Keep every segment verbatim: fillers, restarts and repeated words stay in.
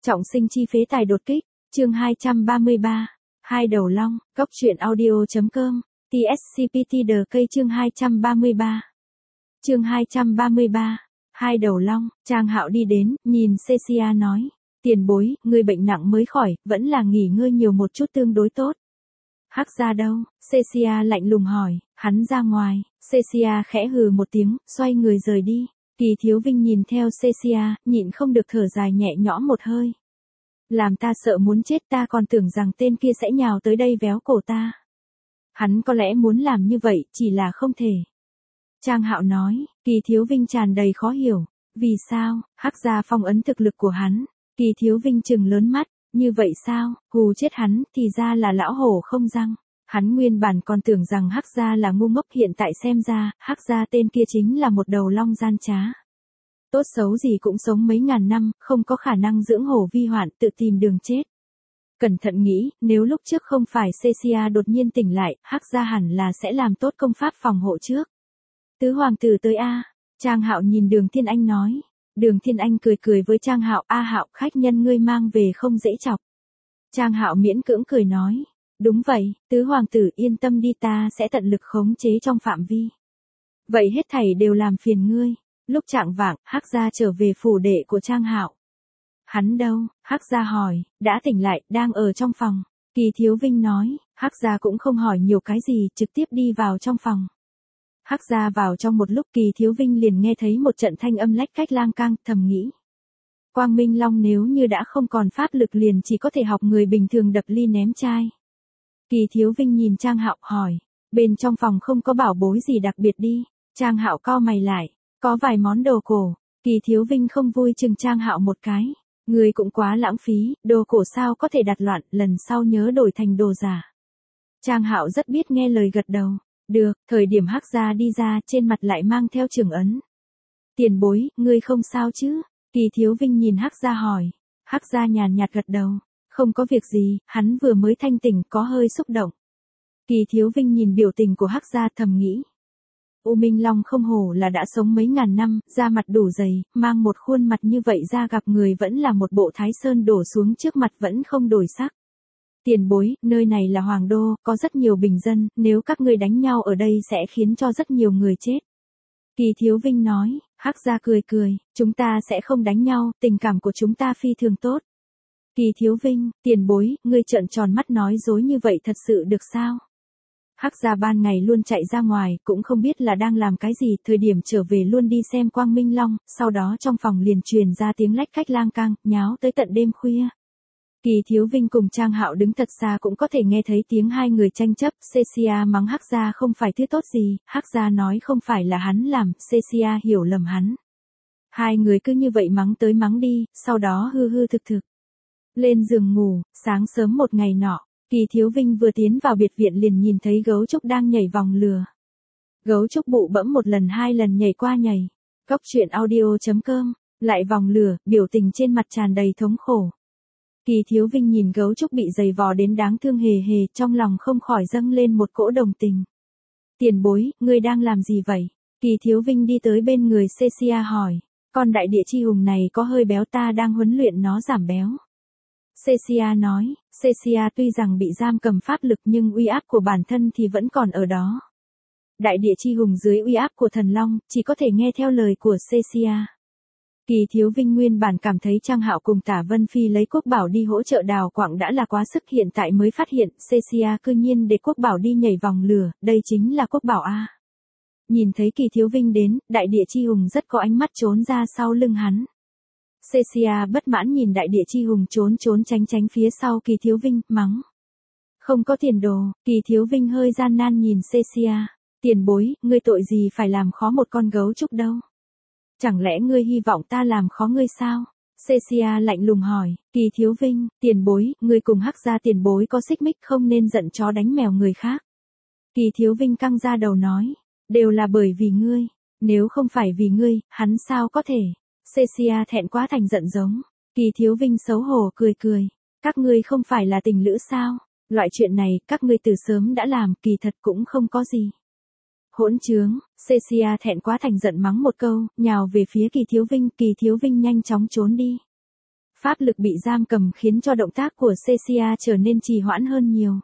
Trọng sinh chi phế tài đột kích, chương hai trăm ba mươi ba, hai đầu long, góc truyện audio.com, tê ét xê pê tê đờ cây chương hai trăm ba mươi ba. Chương hai trăm ba mươi ba, hai đầu long, Trang Hạo đi đến, nhìn Cecia nói, tiền bối, người bệnh nặng mới khỏi, vẫn là nghỉ ngơi nhiều một chút tương đối tốt. Hắc gia đâu? Cecia lạnh lùng hỏi, hắn ra ngoài. Cecia khẽ hừ một tiếng, xoay người rời đi. Kỳ Thiếu Vinh nhìn theo Cecia, nhịn không được thở dài nhẹ nhõm một hơi. Làm ta sợ muốn chết, ta còn tưởng rằng tên kia sẽ nhào tới đây véo cổ ta. Hắn có lẽ muốn làm như vậy, chỉ là không thể. Trang Hạo nói, Kỳ Thiếu Vinh tràn đầy khó hiểu. Vì sao? Hắc gia phong ấn thực lực của hắn. Kỳ Thiếu Vinh trừng lớn mắt. Như vậy sao? Hù chết hắn, thì ra là lão hổ không răng. Hắn nguyên bản còn tưởng rằng Hắc gia là ngu ngốc, hiện tại xem ra, Hắc gia tên kia chính là một đầu long gian trá. Tốt xấu gì cũng sống mấy ngàn năm, không có khả năng dưỡng hổ vi hoạn, tự tìm đường chết. Cẩn thận nghĩ, nếu lúc trước không phải Cecia đột nhiên tỉnh lại, Hắc gia hẳn là sẽ làm tốt công pháp phòng hộ trước. Tứ hoàng tử tới a. Trang Hạo nhìn Đường Thiên Anh nói. Đường Thiên Anh cười cười với Trang Hạo, a Hạo, khách nhân ngươi mang về không dễ chọc. Trang Hạo miễn cưỡng cười nói, đúng vậy, tứ hoàng tử yên tâm đi, ta sẽ tận lực khống chế trong phạm vi. Vậy hết thảy đều làm phiền ngươi. Lúc trạng vạng, Hắc gia trở về phủ đệ của Trang Hạo. Hắn đâu? Hắc gia hỏi, đã tỉnh lại, đang ở trong phòng. Kỳ Thiếu Vinh nói, Hắc gia cũng không hỏi nhiều cái gì, trực tiếp đi vào trong phòng. Hắc gia vào trong một lúc, Kỳ Thiếu Vinh liền nghe thấy một trận thanh âm lách cách lang cang, thầm nghĩ. Quang Minh Long nếu như đã không còn pháp lực liền chỉ có thể học người bình thường đập ly ném chai. Kỳ Thiếu Vinh nhìn Trang Hạo hỏi, bên trong phòng không có bảo bối gì đặc biệt đi. Trang Hạo cau mày lại, có vài món đồ cổ. Kỳ Thiếu Vinh không vui chừng Trang Hạo một cái, người cũng quá lãng phí, đồ cổ sao có thể đặt loạn, lần sau nhớ đổi thành đồ giả. Trang Hạo rất biết nghe lời gật đầu. Được, thời điểm Hắc gia đi ra, trên mặt lại mang theo trường ấn. Tiền bối, ngươi không sao chứ? Kỳ Thiếu Vinh nhìn Hắc gia hỏi. Hắc gia nhàn nhạt gật đầu. Không có việc gì, hắn vừa mới thanh tỉnh, có hơi xúc động. Kỳ Thiếu Vinh nhìn biểu tình của Hắc gia thầm nghĩ. U Minh Long không hổ là đã sống mấy ngàn năm, da mặt đủ dày, mang một khuôn mặt như vậy ra gặp người vẫn là một bộ Thái Sơn đổ xuống trước mặt vẫn không đổi sắc. Tiền bối, nơi này là Hoàng Đô, có rất nhiều bình dân, nếu các ngươi đánh nhau ở đây sẽ khiến cho rất nhiều người chết. Kỳ Thiếu Vinh nói, Hắc gia cười cười, chúng ta sẽ không đánh nhau, tình cảm của chúng ta phi thường tốt. Kỳ Thiếu Vinh, tiền bối, ngươi trợn tròn mắt nói dối như vậy thật sự được sao? Hắc gia ban ngày luôn chạy ra ngoài, cũng không biết là đang làm cái gì, thời điểm trở về luôn đi xem Quang Minh Long, sau đó trong phòng liền truyền ra tiếng lách cách lang cang, nháo tới tận đêm khuya. Kỳ Thiếu Vinh cùng Trang Hạo đứng thật xa cũng có thể nghe thấy tiếng hai người tranh chấp, Cecia mắng Hắc gia không phải thứ tốt gì, Hắc gia nói không phải là hắn làm, Cecia hiểu lầm hắn. Hai người cứ như vậy mắng tới mắng đi, sau đó hư hư thực thực. Lên giường ngủ, sáng sớm một ngày nọ, Kỳ Thiếu Vinh vừa tiến vào biệt viện liền nhìn thấy gấu trúc đang nhảy vòng lừa. Gấu trúc bụ bẫm một lần hai lần nhảy qua nhảy. Góc truyện audio.com, lại vòng lừa, biểu tình trên mặt tràn đầy thống khổ. Kỳ Thiếu Vinh nhìn gấu trúc bị giày vò đến đáng thương hề hề, trong lòng không khỏi dâng lên một cỗ đồng tình. Tiền bối, ngươi đang làm gì vậy? Kỳ Thiếu Vinh đi tới bên người Cecia hỏi, con đại địa chi hùng này có hơi béo, ta đang huấn luyện nó giảm béo. Cecia nói, Cecia tuy rằng bị giam cầm pháp lực nhưng uy áp của bản thân thì vẫn còn ở đó. Đại địa chi hùng dưới uy áp của thần long, chỉ có thể nghe theo lời của Cecia. Kỳ Thiếu Vinh nguyên bản cảm thấy Trang Hạo cùng Tả Vân Phi lấy Quốc Bảo đi hỗ trợ đào quặng đã là quá sức, hiện tại mới phát hiện Cecia cư nhiên để Quốc Bảo đi nhảy vòng lửa, đây chính là Quốc Bảo a. Nhìn thấy Kỳ Thiếu Vinh đến, đại địa chi hùng rất có ánh mắt trốn ra sau lưng hắn. Cecia bất mãn nhìn đại địa chi hùng trốn trốn tránh tránh phía sau Kỳ Thiếu Vinh, mắng. Không có tiền đồ. Kỳ Thiếu Vinh hơi gian nan nhìn Cecia. Tiền bối, ngươi tội gì phải làm khó một con gấu trúc đâu? Chẳng lẽ ngươi hy vọng ta làm khó ngươi sao? Cecia lạnh lùng hỏi. Kỳ Thiếu Vinh, tiền bối, ngươi cùng Hắc gia tiền bối có xích mích, không nên giận chó đánh mèo người khác. Kỳ Thiếu Vinh căng ra đầu nói. Đều là bởi vì ngươi. Nếu không phải vì ngươi, hắn sao có thể? Cecia thẹn quá thành giận giống. Kỳ Thiếu Vinh xấu hổ cười cười. Các ngươi không phải là tình lữ sao? Loại chuyện này, các ngươi từ sớm đã làm, kỳ thật cũng không có gì. Hỗn trướng, Cecia thẹn quá thành giận mắng một câu, nhào về phía Kỳ Thiếu Vinh, Kỳ Thiếu Vinh nhanh chóng trốn đi. Pháp lực bị giam cầm khiến cho động tác của Cecia trở nên trì hoãn hơn nhiều.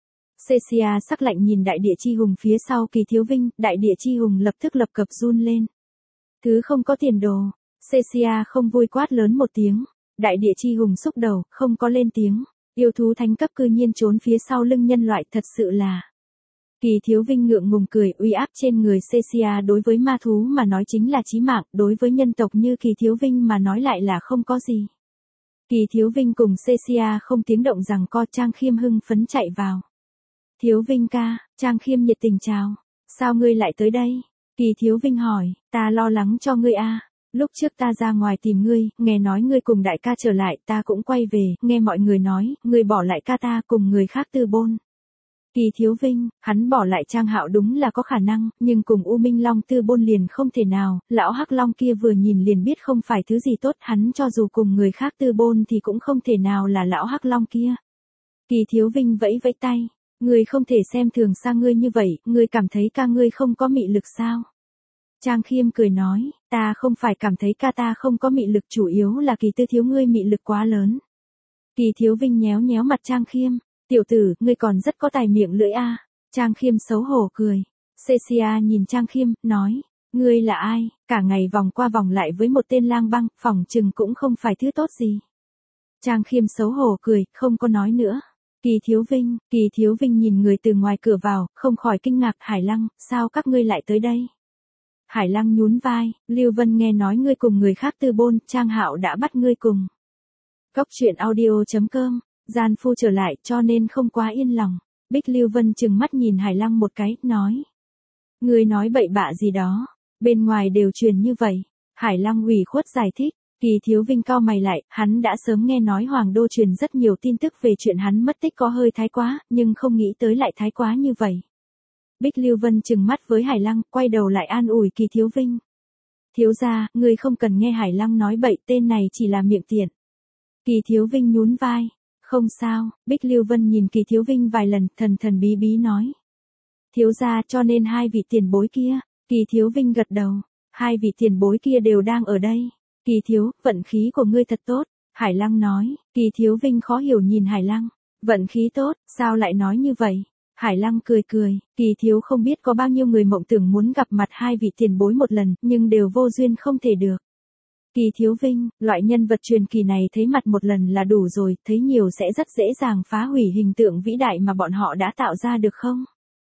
Cecia sắc lạnh nhìn đại địa chi hùng phía sau Kỳ Thiếu Vinh, đại địa chi hùng lập tức lập cập run lên. Thứ không có tiền đồ. Cecia không vui quát lớn một tiếng. Đại địa chi hùng xúc đầu, không có lên tiếng. Yêu thú thánh cấp cư nhiên trốn phía sau lưng nhân loại, thật sự là. Kỳ Thiếu Vinh ngượng ngùng cười, uy áp trên người Cecia đối với ma thú mà nói chính là chí mạng, đối với nhân tộc như Kỳ Thiếu Vinh mà nói lại là không có gì. Kỳ Thiếu Vinh cùng Cecia không tiếng động rằng co. Trang Khiêm hưng phấn chạy vào. Thiếu Vinh ca, Trang Khiêm nhiệt tình chào. Sao ngươi lại tới đây? Kỳ Thiếu Vinh hỏi, ta lo lắng cho ngươi a. Lúc trước ta ra ngoài tìm ngươi, nghe nói ngươi cùng đại ca trở lại, ta cũng quay về, nghe mọi người nói, ngươi bỏ lại ca ta cùng người khác tư bôn. Kỳ Thiếu Vinh, hắn bỏ lại Trang Hạo đúng là có khả năng, nhưng cùng U Minh Long tư bôn liền không thể nào, lão Hắc Long kia vừa nhìn liền biết không phải thứ gì tốt, hắn cho dù cùng người khác tư bôn thì cũng không thể nào là lão Hắc Long kia. Kỳ Thiếu Vinh vẫy vẫy tay, ngươi không thể xem thường xa ngươi như vậy, ngươi cảm thấy ca ngươi không có mị lực sao? Trang Khiêm cười nói, ta không phải cảm thấy ca ta không có mị lực, chủ yếu là Kỳ Tư thiếu ngươi mị lực quá lớn. Kỳ Thiếu Vinh nhéo nhéo mặt Trang Khiêm, tiểu tử, ngươi còn rất có tài miệng lưỡi a. Trang Khiêm xấu hổ cười. Cecia nhìn Trang Khiêm, nói, ngươi là ai, cả ngày vòng qua vòng lại với một tên lang băng, phỏng chừng cũng không phải thứ tốt gì. Trang Khiêm xấu hổ cười, không có nói nữa. Kỳ Thiếu Vinh, Kỳ Thiếu Vinh nhìn người từ ngoài cửa vào, không khỏi kinh ngạc, Hải Lăng, sao các ngươi lại tới đây? Hải Lăng nhún vai, Lưu Vân nghe nói ngươi cùng người khác tư bôn, Trang Hạo đã bắt ngươi cùng. Góc truyện audio chấm com, gian phu trở lại cho nên không quá yên lòng. Bích Lưu Vân trừng mắt nhìn Hải Lăng một cái, nói. Ngươi nói bậy bạ gì đó, bên ngoài đều truyền như vậy. Hải Lăng ủy khuất giải thích. Kỳ Thiếu Vinh cau mày lại, hắn đã sớm nghe nói Hoàng Đô truyền rất nhiều tin tức về chuyện hắn mất tích có hơi thái quá, nhưng không nghĩ tới lại thái quá như vậy. Bích Lưu Vân trừng mắt với Hải Lăng, quay đầu lại an ủi Kỳ Thiếu Vinh. Thiếu gia, ngươi không cần nghe Hải Lăng nói bậy, tên này chỉ là miệng tiện. Kỳ Thiếu Vinh nhún vai. Không sao, Bích Lưu Vân nhìn Kỳ Thiếu Vinh vài lần, thần thần bí bí nói. Thiếu gia, cho nên hai vị tiền bối kia. Kỳ Thiếu Vinh gật đầu. Hai vị tiền bối kia đều đang ở đây. Kỳ Thiếu, vận khí của ngươi thật tốt. Hải Lăng nói. Kỳ Thiếu Vinh khó hiểu nhìn Hải Lăng. Vận khí tốt, sao lại nói như vậy? Hải Lăng cười cười. Kỳ Thiếu không biết có bao nhiêu người mộng tưởng muốn gặp mặt hai vị tiền bối một lần, nhưng đều vô duyên không thể được. Kỳ Thiếu Vinh, loại nhân vật truyền kỳ này thấy mặt một lần là đủ rồi, thấy nhiều sẽ rất dễ dàng phá hủy hình tượng vĩ đại mà bọn họ đã tạo ra được không?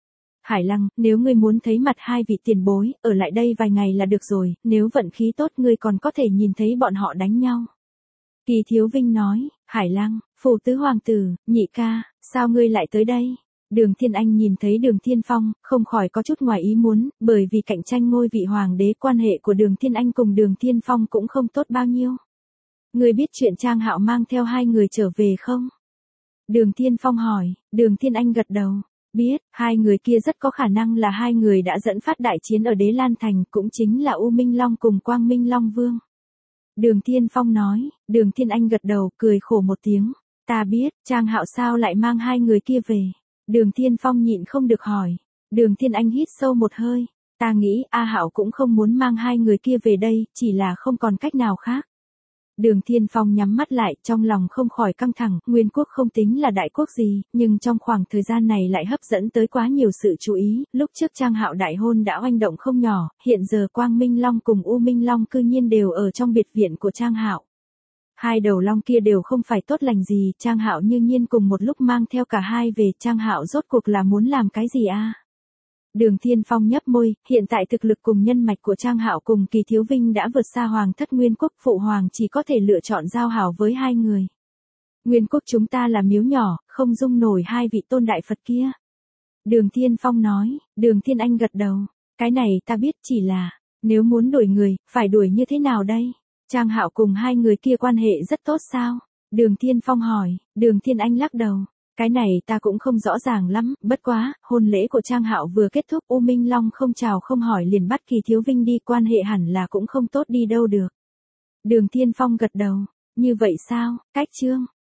Hải Lăng, nếu ngươi muốn thấy mặt hai vị tiền bối, ở lại đây vài ngày là được rồi, nếu vận khí tốt ngươi còn có thể nhìn thấy bọn họ đánh nhau. Kỳ Thiếu Vinh nói, Hải Lăng, phù tứ hoàng tử, nhị ca, sao ngươi lại tới đây? Đường Thiên Anh nhìn thấy Đường Thiên Phong, không khỏi có chút ngoài ý muốn, bởi vì cạnh tranh ngôi vị hoàng đế, quan hệ của Đường Thiên Anh cùng Đường Thiên Phong cũng không tốt bao nhiêu. Ngươi biết chuyện Trang Hạo mang theo hai người trở về không? Đường Thiên Phong hỏi. Đường Thiên Anh gật đầu. Biết, hai người kia rất có khả năng là hai người đã dẫn phát đại chiến ở Đế Lan Thành, cũng chính là U Minh Long cùng Quang Minh Long Vương. Đường Thiên Phong nói. Đường Thiên Anh gật đầu, cười khổ một tiếng. Ta biết, Trang Hạo sao lại mang hai người kia về? Đường Thiên Phong nhịn không được hỏi. Đường Thiên Anh hít sâu một hơi. Ta nghĩ A Hạo cũng không muốn mang hai người kia về đây, chỉ là không còn cách nào khác. Đường Thiên Phong nhắm mắt lại, trong lòng không khỏi căng thẳng, Nguyên quốc không tính là đại quốc gì, nhưng trong khoảng thời gian này lại hấp dẫn tới quá nhiều sự chú ý, lúc trước Trang Hạo đại hôn đã oanh động không nhỏ, hiện giờ Quang Minh Long cùng U Minh Long cư nhiên đều ở trong biệt viện của Trang Hạo. Hai đầu long kia đều không phải tốt lành gì, Trang Hạo như nhiên cùng một lúc mang theo cả hai về, Trang Hạo rốt cuộc là muốn làm cái gì a? Đường Thiên Phong nhấp môi, hiện tại thực lực cùng nhân mạch của Trang Hạo cùng Kỳ Thiếu Vinh đã vượt xa Hoàng thất Nguyên quốc, phụ hoàng chỉ có thể lựa chọn giao hảo với hai người. Nguyên quốc chúng ta là miếu nhỏ, không dung nổi hai vị tôn đại Phật kia. Đường Thiên Phong nói. Đường Thiên Anh gật đầu. Cái này ta biết, chỉ là, nếu muốn đuổi người, phải đuổi như thế nào đây? Trang Hạo cùng hai người kia quan hệ rất tốt sao? Đường Thiên Phong hỏi. Đường Thiên Anh lắc đầu. Cái này ta cũng không rõ ràng lắm, bất quá, hôn lễ của Trang Hạo vừa kết thúc, U Minh Long không chào không hỏi liền bắt Kỳ Thiếu Vinh đi, quan hệ hẳn là cũng không tốt đi đâu được. Đường Thiên Phong gật đầu. Như vậy sao? Cách chương